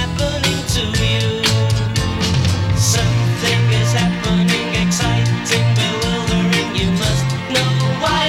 happening to you. Something is happening, exciting, bewildering. You must know why.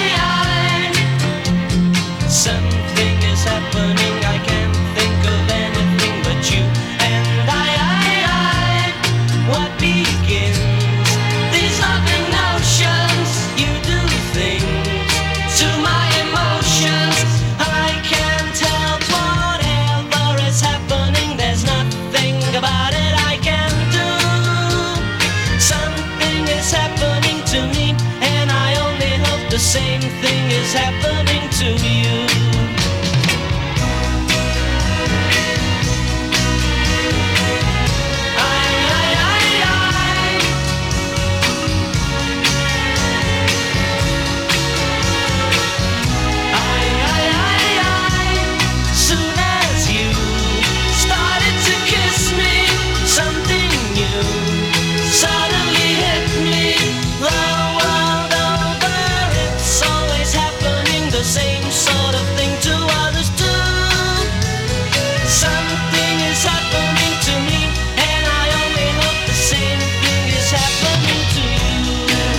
Something is happening. I can't think of anything but you and I. What begins? These loving notions. You do things to my emotions. I can't help whatever is happening. There's nothing about it I can do. Something is happening to me, and I only hope the same thing is happening to you. Soon as you started to kiss me, something new suddenly hit me. The world over, it's always happening, the same sort of thing to others too. Something is happening to me, and I only hope the same thing is happening to you.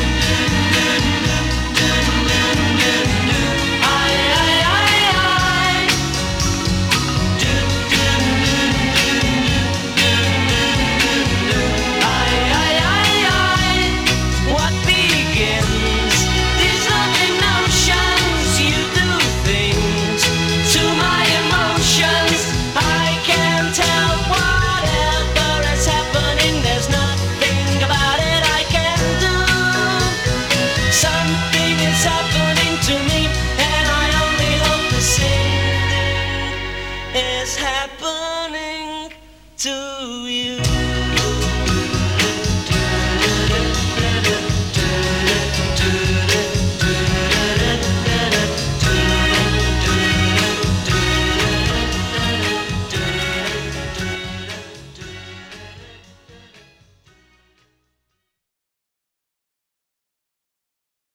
What begins? These loving notions. You do things to my emotions. I can't tell whatever is happening. There's nothing about it I can do. Something is happening to me, and I only hope the same thing is happening to you.